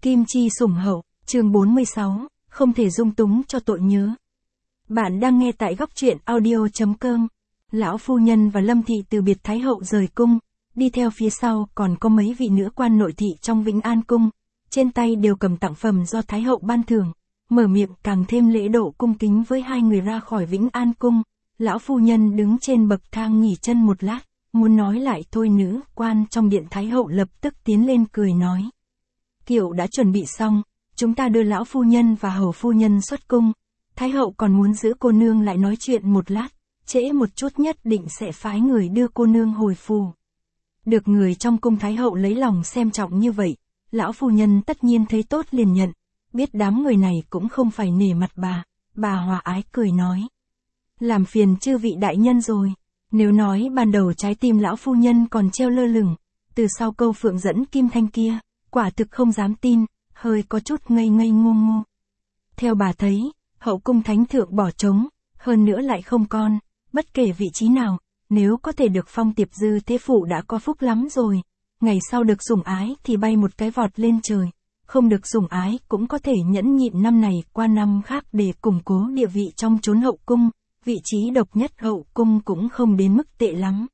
Kim chi sủng hậu, chương 46, không thể dung túng cho tội nhớ. Bạn đang nghe tại góc truyện audio.com. Lão phu nhân và Lâm thị từ biệt Thái hậu rời cung, đi theo phía sau còn có mấy vị nữ quan nội thị trong Vĩnh An cung, trên tay đều cầm tặng phẩm do Thái hậu ban thưởng, mở miệng càng thêm lễ độ cung kính với hai người ra khỏi Vĩnh An cung. Lão phu nhân đứng trên bậc thang nghỉ chân một lát, muốn nói lại thôi nữ quan trong điện Thái hậu lập tức tiến lên cười nói. Kiệu đã chuẩn bị xong, chúng ta đưa lão phu nhân và hầu phu nhân xuất cung. Thái hậu còn muốn giữ cô nương lại nói chuyện một lát, trễ một chút nhất định sẽ phái người đưa cô nương hồi phù. Được người trong cung Thái hậu lấy lòng xem trọng như vậy, lão phu nhân tất nhiên thấy tốt liền nhận, biết đám người này cũng không phải nể mặt bà hòa ái cười nói. Làm phiền chư vị đại nhân rồi, nếu nói ban đầu trái tim lão phu nhân còn treo lơ lửng, từ sau câu phượng dẫn kim thanh kia, quả thực không dám tin, hơi có chút ngây ngây ngô ngô. Theo bà thấy, hậu cung thánh thượng bỏ trống, hơn nữa lại không con, bất kể vị trí nào, nếu có thể được phong tiệp dư thế phụ đã có phúc lắm rồi, ngày sau được sủng ái thì bay một cái vọt lên trời, không được sủng ái cũng có thể nhẫn nhịn năm này qua năm khác để củng cố địa vị trong chốn hậu cung, vị trí độc nhất hậu cung cũng không đến mức tệ lắm.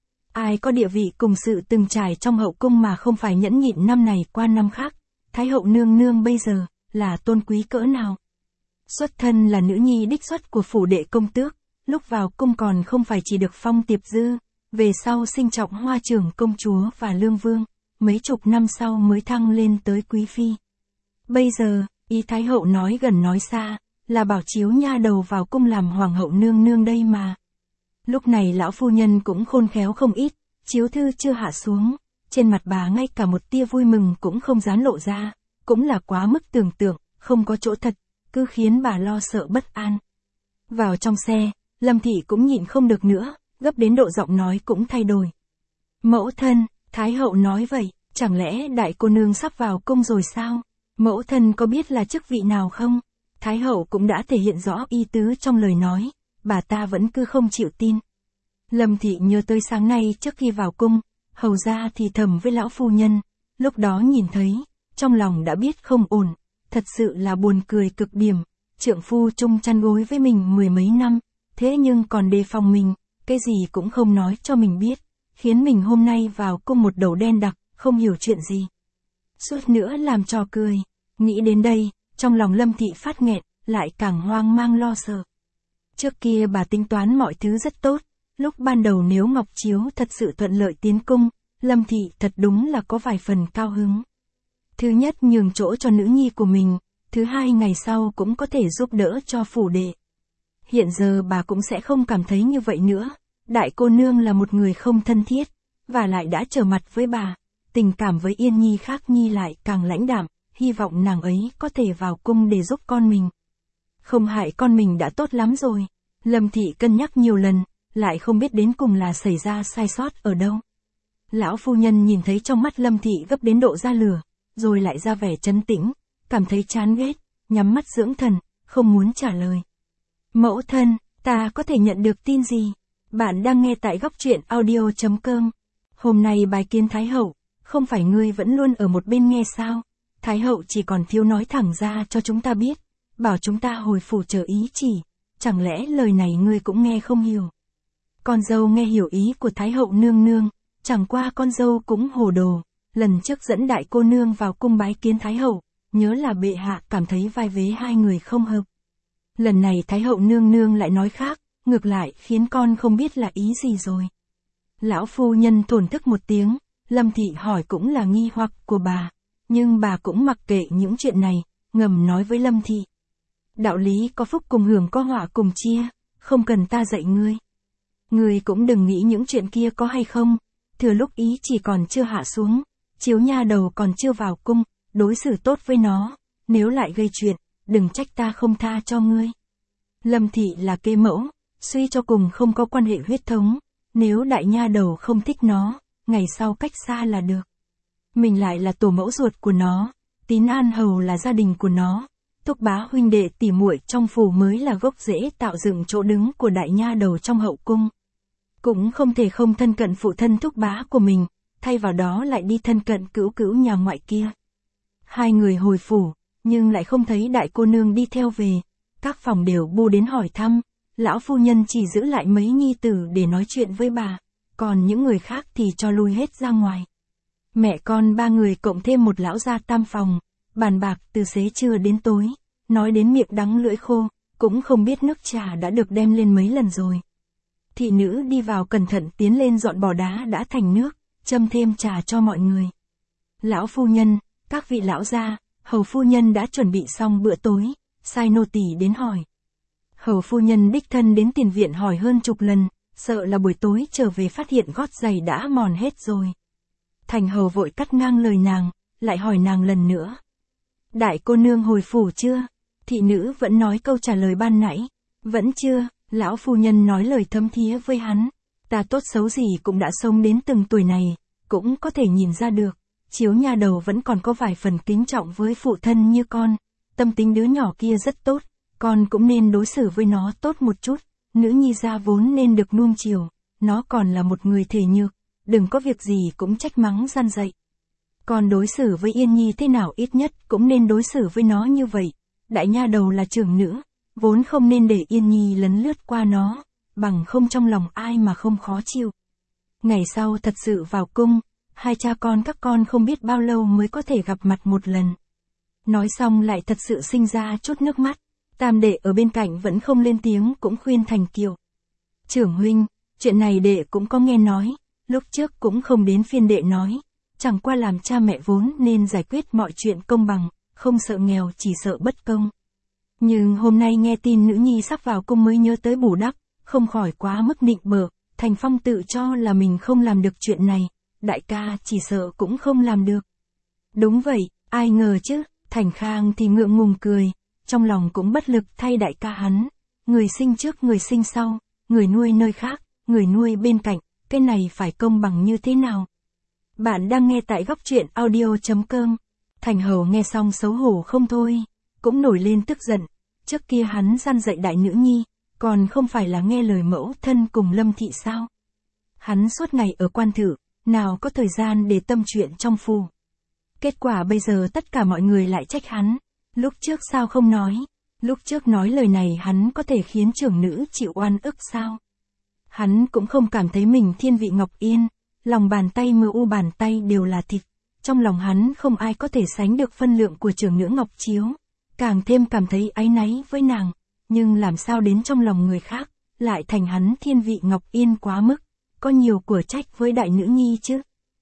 Ai có địa vị cùng sự từng trải trong hậu cung mà không phải nhẫn nhịn năm này qua năm khác, Thái hậu nương nương bây giờ, là tôn quý cỡ nào. Xuất thân là nữ nhi đích xuất của phủ đệ công tước, lúc vào cung còn không phải chỉ được phong tiệp dư, về sau sinh trọng hoa trưởng công chúa và lương vương, mấy chục năm sau mới thăng lên tới quý phi. Bây giờ, ý Thái hậu nói gần nói xa, là bảo chiếu nha đầu vào cung làm hoàng hậu nương nương đây mà. Lúc này lão phu nhân cũng khôn khéo không ít, chiếu thư chưa hạ xuống, trên mặt bà ngay cả một tia vui mừng cũng không dám lộ ra, cũng là quá mức tưởng tượng, không có chỗ thật, cứ khiến bà lo sợ bất an. Vào trong xe, Lâm thị cũng nhịn không được nữa, gấp đến độ giọng nói cũng thay đổi. Mẫu thân, Thái hậu nói vậy, chẳng lẽ đại cô nương sắp vào cung rồi sao? Mẫu thân có biết là chức vị nào không? Thái hậu cũng đã thể hiện rõ ý tứ trong lời nói, bà ta vẫn cứ không chịu tin. Lâm thị nhớ tới sáng nay trước khi vào cung, hầu ra thì thầm với lão phu nhân, lúc đó nhìn thấy, trong lòng đã biết không ổn, thật sự là buồn cười cực điểm, trượng phu chung chăn gối với mình mười mấy năm, thế nhưng còn đề phòng mình, cái gì cũng không nói cho mình biết, khiến mình hôm nay vào cung một đầu đen đặc, không hiểu chuyện gì. Suốt nữa làm trò cười, nghĩ đến đây, trong lòng Lâm thị phát nghẹn, lại càng hoang mang lo sợ. Trước kia bà tính toán mọi thứ rất tốt, lúc ban đầu nếu Ngọc Chiếu thật sự thuận lợi tiến cung, Lâm thị thật đúng là có vài phần cao hứng. Thứ nhất nhường chỗ cho nữ nhi của mình, thứ hai ngày sau cũng có thể giúp đỡ cho phủ đệ. Hiện giờ bà cũng sẽ không cảm thấy như vậy nữa, đại cô nương là một người không thân thiết, và lại đã trở mặt với bà, tình cảm với Yên Nhi khác Nhi lại càng lãnh đạm, hy vọng nàng ấy có thể vào cung để giúp con mình. Không hại con mình đã tốt lắm rồi. Lâm thị cân nhắc nhiều lần, lại không biết đến cùng là xảy ra sai sót ở đâu. Lão phu nhân nhìn thấy trong mắt Lâm thị gấp đến độ ra lửa, rồi lại ra vẻ trấn tĩnh, cảm thấy chán ghét, nhắm mắt dưỡng thần, không muốn trả lời. Mẫu thân, ta có thể nhận được tin gì? Bạn đang nghe tại góc truyện audio.com. Hôm nay bái kiến Thái hậu, không phải ngươi vẫn luôn ở một bên nghe sao? Thái hậu chỉ còn thiếu nói thẳng ra cho chúng ta biết, bảo chúng ta hồi phủ chờ ý chỉ, chẳng lẽ lời này ngươi cũng nghe không hiểu? Con dâu nghe hiểu ý của Thái hậu nương nương, chẳng qua con dâu cũng hồ đồ, lần trước dẫn đại cô nương vào cung bái kiến Thái hậu, nhớ là bệ hạ cảm thấy vai vế hai người không hợp. Lần này Thái hậu nương nương lại nói khác, ngược lại khiến con không biết là ý gì rồi. Lão phu nhân thổn thức một tiếng, Lâm thị hỏi cũng là nghi hoặc của bà, nhưng bà cũng mặc kệ những chuyện này, ngầm nói với Lâm thị. Đạo lý có phúc cùng hưởng có họa cùng chia, không cần ta dạy ngươi. Ngươi cũng đừng nghĩ những chuyện kia có hay không, thừa lúc ý chỉ còn chưa hạ xuống, chiếu nha đầu còn chưa vào cung, đối xử tốt với nó, nếu lại gây chuyện, đừng trách ta không tha cho ngươi. Lâm thị là kế mẫu, suy cho cùng không có quan hệ huyết thống, nếu đại nha đầu không thích nó, ngày sau cách xa là được. Mình lại là tổ mẫu ruột của nó, Tín An hầu là gia đình của nó, thúc bá huynh đệ tỉ muội trong phủ mới là gốc rễ tạo dựng chỗ đứng của đại nha đầu trong hậu cung. Cũng không thể không thân cận phụ thân thúc bá của mình, thay vào đó lại đi thân cận cữu cữu nhà ngoại kia. Hai người hồi phủ, nhưng lại không thấy đại cô nương đi theo về. Các phòng đều bu đến hỏi thăm, lão phu nhân chỉ giữ lại mấy nhi tử để nói chuyện với bà, còn những người khác thì cho lui hết ra ngoài. Mẹ con ba người cộng thêm một lão gia tam phòng, bàn bạc từ xế trưa đến tối, nói đến miệng đắng lưỡi khô, cũng không biết nước trà đã được đem lên mấy lần rồi. Thị nữ đi vào cẩn thận tiến lên dọn bỏ đá đã thành nước, châm thêm trà cho mọi người. Lão phu nhân, các vị lão gia, hầu phu nhân đã chuẩn bị xong bữa tối, sai nô tỳ đến hỏi. Hầu phu nhân đích thân đến tiền viện hỏi hơn chục lần, sợ là buổi tối trở về phát hiện gót giày đã mòn hết rồi. Thành hầu vội cắt ngang lời nàng, lại hỏi nàng lần nữa. Đại cô nương hồi phủ chưa? Thị nữ vẫn nói câu trả lời ban nãy. Vẫn chưa, lão phu nhân nói lời thấm thía với hắn. Ta tốt xấu gì cũng đã sống đến từng tuổi này, cũng có thể nhìn ra được. Chiếu nha đầu vẫn còn có vài phần kính trọng với phụ thân như con. Tâm tính đứa nhỏ kia rất tốt, con cũng nên đối xử với nó tốt một chút. Nữ nhi gia vốn nên được nuông chiều, nó còn là một người thể nhược, đừng có việc gì cũng trách mắng gian dạy. Còn đối xử với Yên Nhi thế nào ít nhất cũng nên đối xử với nó như vậy. Đại nha đầu là trưởng nữ, vốn không nên để Yên Nhi lấn lướt qua nó, bằng không trong lòng ai mà không khó chịu. Ngày sau thật sự vào cung, hai cha con các con không biết bao lâu mới có thể gặp mặt một lần. Nói xong lại thật sự sinh ra chút nước mắt. Tam đệ ở bên cạnh vẫn không lên tiếng cũng khuyên Thành Kiều. Trưởng huynh, chuyện này đệ cũng có nghe nói, lúc trước cũng không đến phiên đệ nói. Chẳng qua làm cha mẹ vốn nên giải quyết mọi chuyện công bằng, không sợ nghèo chỉ sợ bất công. Nhưng hôm nay nghe tin nữ nhi sắp vào cung mới nhớ tới bù đắp, không khỏi quá mức nịnh bợ. Thành Phong tự cho là mình không làm được chuyện này, đại ca chỉ sợ cũng không làm được. Đúng vậy, ai ngờ chứ, Thành Khang thì ngượng ngùng cười, trong lòng cũng bất lực thay đại ca hắn. Người sinh trước người sinh sau, người nuôi nơi khác, người nuôi bên cạnh, cái này phải công bằng như thế nào? Bạn đang nghe tại góc truyện audio.com. Thành Hầu nghe xong xấu hổ không thôi, cũng nổi lên tức giận. Trước kia hắn gian dạy đại nữ nhi, còn không phải là nghe lời mẫu thân cùng Lâm thị sao? Hắn suốt ngày ở quan thự, nào có thời gian để tâm chuyện trong phủ. Kết quả bây giờ tất cả mọi người lại trách hắn. Lúc trước sao không nói? Lúc trước nói lời này hắn có thể khiến trưởng nữ chịu oan ức sao? Hắn cũng không cảm thấy mình thiên vị Ngọc Yên, lòng bàn tay mờ u bàn tay đều là thịt. Trong lòng hắn không ai có thể sánh được phân lượng của trưởng nữ Ngọc Chiếu. Càng thêm cảm thấy áy náy với nàng, nhưng làm sao đến trong lòng người khác, lại thành hắn thiên vị Ngọc Yên quá mức, có nhiều của trách với đại nữ nhi chứ.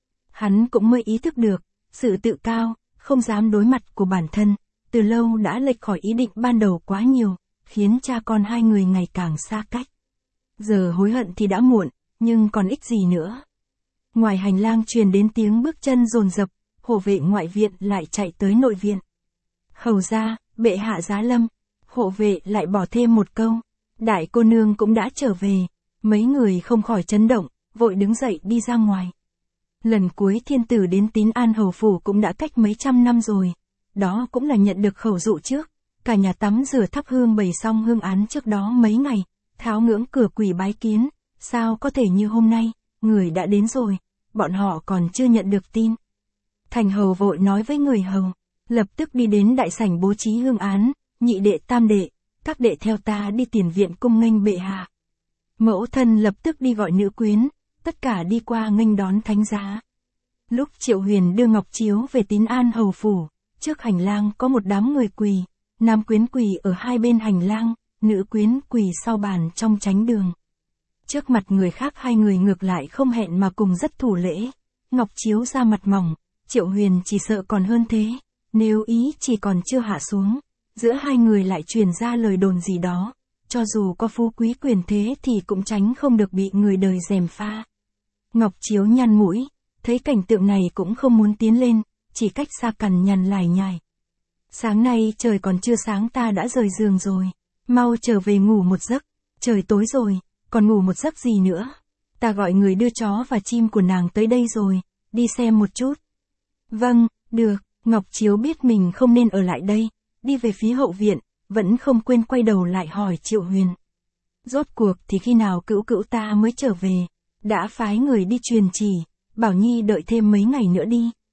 Hắn cũng mới ý thức được, sự tự cao, không dám đối mặt của bản thân, từ lâu đã lệch khỏi ý định ban đầu quá nhiều, khiến cha con hai người ngày càng xa cách. Giờ hối hận thì đã muộn, nhưng còn ích gì nữa. Ngoài hành lang truyền đến tiếng bước chân dồn dập, hộ vệ ngoại viện lại chạy tới nội viện. Hầu ra, bệ hạ giá lâm. Hộ vệ lại bỏ thêm một câu. Đại cô nương cũng đã trở về. Mấy người không khỏi chấn động, vội đứng dậy đi ra ngoài. Lần cuối thiên tử đến Tín An hầu phủ cũng đã cách mấy trăm năm rồi. Đó cũng là nhận được khẩu dụ trước. Cả nhà tắm rửa thắp hương bày xong hương án trước đó mấy ngày. Tháo ngưỡng cửa quỷ bái kiến. Sao có thể như hôm nay, người đã đến rồi. Bọn họ còn chưa nhận được tin. Thành hầu vội nói với người hầu. Lập tức đi đến đại sảnh bố trí hương án. Nhị đệ tam đệ, các đệ theo ta đi tiền viện cung nghênh bệ hạ. Mẫu thân lập tức đi gọi nữ quyến, tất cả đi qua nghênh đón thánh giá. Lúc Triệu Huyền đưa Ngọc Chiếu về Tín An hầu phủ, trước hành lang có một đám người quỳ, nam quyến quỳ ở hai bên hành lang, nữ quyến quỳ sau bàn trong chánh đường. Trước mặt người khác hai người ngược lại không hẹn mà cùng rất thủ lễ. Ngọc Chiếu ra mặt mỏng, Triệu Huyền chỉ sợ còn hơn thế, nếu ý chỉ còn chưa hạ xuống. Giữa hai người lại truyền ra lời đồn gì đó, cho dù có phú quý quyền thế thì cũng tránh không được bị người đời gièm pha. Ngọc Chiếu nhăn mũi, thấy cảnh tượng này cũng không muốn tiến lên, chỉ cách xa cằn nhằn lải nhải. Sáng nay trời còn chưa sáng ta đã rời giường rồi, mau trở về ngủ một giấc, trời tối rồi, còn ngủ một giấc gì nữa. Ta gọi người đưa chó và chim của nàng tới đây rồi, đi xem một chút. Vâng, được, Ngọc Chiếu biết mình không nên ở lại đây. Đi về phía hậu viện, vẫn không quên quay đầu lại hỏi Triệu Huyền. Rốt cuộc thì khi nào cữu cữu ta mới trở về, đã phái người đi truyền chỉ, bảo Nhi đợi thêm mấy ngày nữa đi.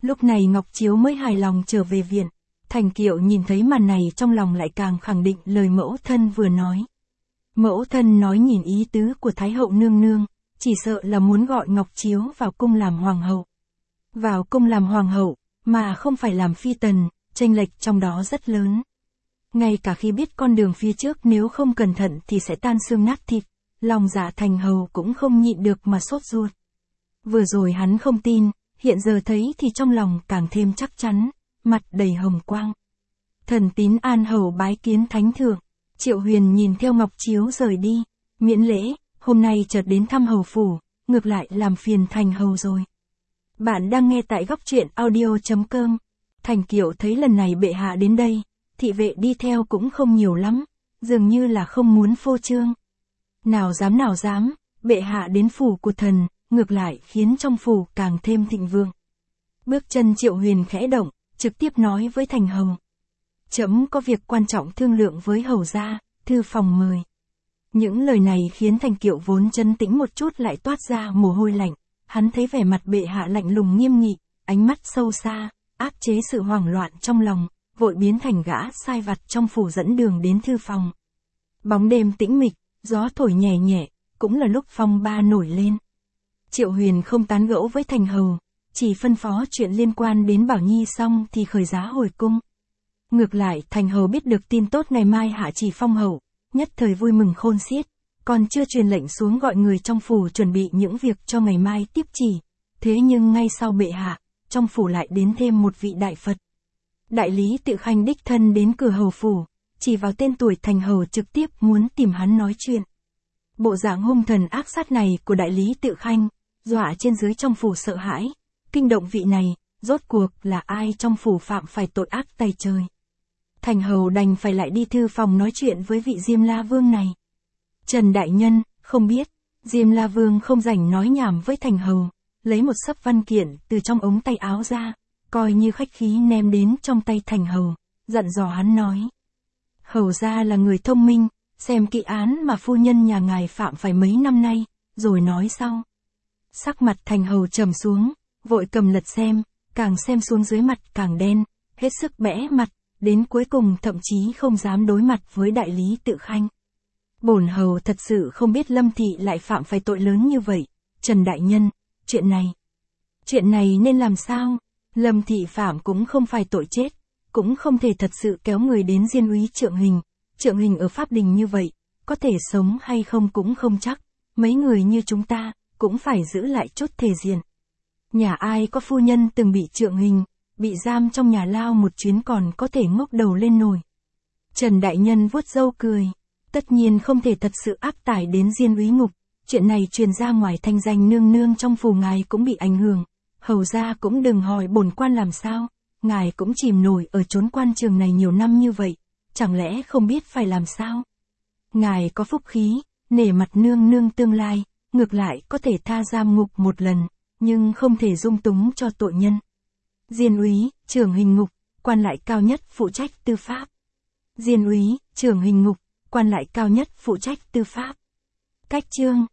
Lúc này Ngọc Chiếu mới hài lòng trở về viện. Thành Kiệu nhìn thấy màn này trong lòng lại càng khẳng định lời mẫu thân vừa nói. Mẫu thân nói nhìn ý tứ của Thái hậu nương nương, chỉ sợ là muốn gọi Ngọc Chiếu vào cung làm hoàng hậu. Vào cung làm hoàng hậu, mà không phải làm phi tần, chênh lệch trong đó rất lớn. Ngay cả khi biết con đường phía trước nếu không cẩn thận thì sẽ tan xương nát thịt, lòng dạ Thành hầu cũng không nhịn được mà sốt ruột. Vừa rồi hắn không tin, hiện giờ thấy thì trong lòng càng thêm chắc chắn, mặt đầy hồng quang. Thần tín An hầu bái kiến thánh thượng. Triệu Huyền nhìn theo Ngọc Chiếu rời đi, miễn lễ, hôm nay chợt đến thăm hầu phủ, ngược lại làm phiền Thành hầu rồi. Bạn đang nghe tại góc truyện audio.com. Thành Kiệu thấy lần này bệ hạ đến đây, thị vệ đi theo cũng không nhiều lắm, dường như là không muốn phô trương. Nào dám, bệ hạ đến phủ của thần, ngược lại khiến trong phủ càng thêm thịnh vượng. Bước chân Triệu Huyền khẽ động, trực tiếp nói với Thành hầu. Trẫm có việc quan trọng thương lượng với hầu gia, thư phòng mời. Những lời này khiến Thành Kiệu vốn trấn tĩnh một chút lại toát ra mồ hôi lạnh. Hắn thấy vẻ mặt bệ hạ lạnh lùng nghiêm nghị, ánh mắt sâu xa, áp chế sự hoảng loạn trong lòng, vội biến thành gã sai vặt trong phủ dẫn đường đến thư phòng. Bóng đêm tĩnh mịch, gió thổi nhẹ nhẹ, cũng là lúc phong ba nổi lên. Triệu Huyền không tán gẫu với Thành hầu, chỉ phân phó chuyện liên quan đến Bảo Nhi xong thì khởi giá hồi cung. Ngược lại, Thành hầu biết được tin tốt ngày mai hạ chỉ phong hậu, nhất thời vui mừng khôn xiết, còn chưa truyền lệnh xuống gọi người trong phủ chuẩn bị những việc cho ngày mai tiếp chỉ. Thế nhưng ngay sau bệ hạ, trong phủ lại đến thêm một vị đại Phật. Đại lý Tự Khanh đích thân đến cửa hầu phủ, chỉ vào tên tuổi Thành hầu trực tiếp muốn tìm hắn nói chuyện. Bộ dạng hung thần ác sát này của đại lý Tự Khanh, dọa trên dưới trong phủ sợ hãi, kinh động vị này, rốt cuộc là ai trong phủ phạm phải tội ác tày trời. Thành hầu đành phải lại đi thư phòng nói chuyện với vị Diêm La Vương này. Trần đại nhân, không biết, Diêm La Vương không rảnh nói nhảm với Thành hầu, lấy một xấp văn kiện từ trong ống tay áo ra, coi như khách khí ném đến trong tay Thành hầu, dặn dò hắn nói. Hầu gia là người thông minh, xem kỹ án mà phu nhân nhà ngài phạm phải mấy năm nay, rồi nói sau. Sắc mặt Thành hầu trầm xuống, vội cầm lật xem, càng xem xuống dưới mặt càng đen, hết sức bẽ mặt, đến cuối cùng thậm chí không dám đối mặt với đại lý Tự Khanh. Bổn hầu thật sự không biết Lâm thị lại phạm phải tội lớn như vậy. Trần đại nhân, chuyện này nên làm sao? Lâm thị phạm cũng không phải tội chết, cũng không thể thật sự kéo người đến diên úy Trượng Hình. Trượng Hình ở Pháp Đình như vậy, có thể sống hay không cũng không chắc. Mấy người như chúng ta, cũng phải giữ lại chút thể diện. Nhà ai có phu nhân từng bị Trượng Hình, bị giam trong nhà lao một chuyến còn có thể ngóc đầu lên nổi. Trần đại nhân vuốt râu cười. Tất nhiên không thể thật sự áp tải đến diên úy ngục. Chuyện này truyền ra ngoài thanh danh nương nương trong phủ ngài cũng bị ảnh hưởng. Hầu ra cũng đừng hỏi bổn quan làm sao. Ngài cũng chìm nổi ở chốn quan trường này nhiều năm như vậy. Chẳng lẽ không biết phải làm sao? Ngài có phúc khí, nể mặt nương nương tương lai, ngược lại có thể tha giam ngục một lần, nhưng không thể dung túng cho tội nhân. Diên úy, trưởng hình ngục, quan lại cao nhất phụ trách tư pháp. Diên úy, trưởng hình ngục, quan lại cao nhất phụ trách tư pháp. Cách chương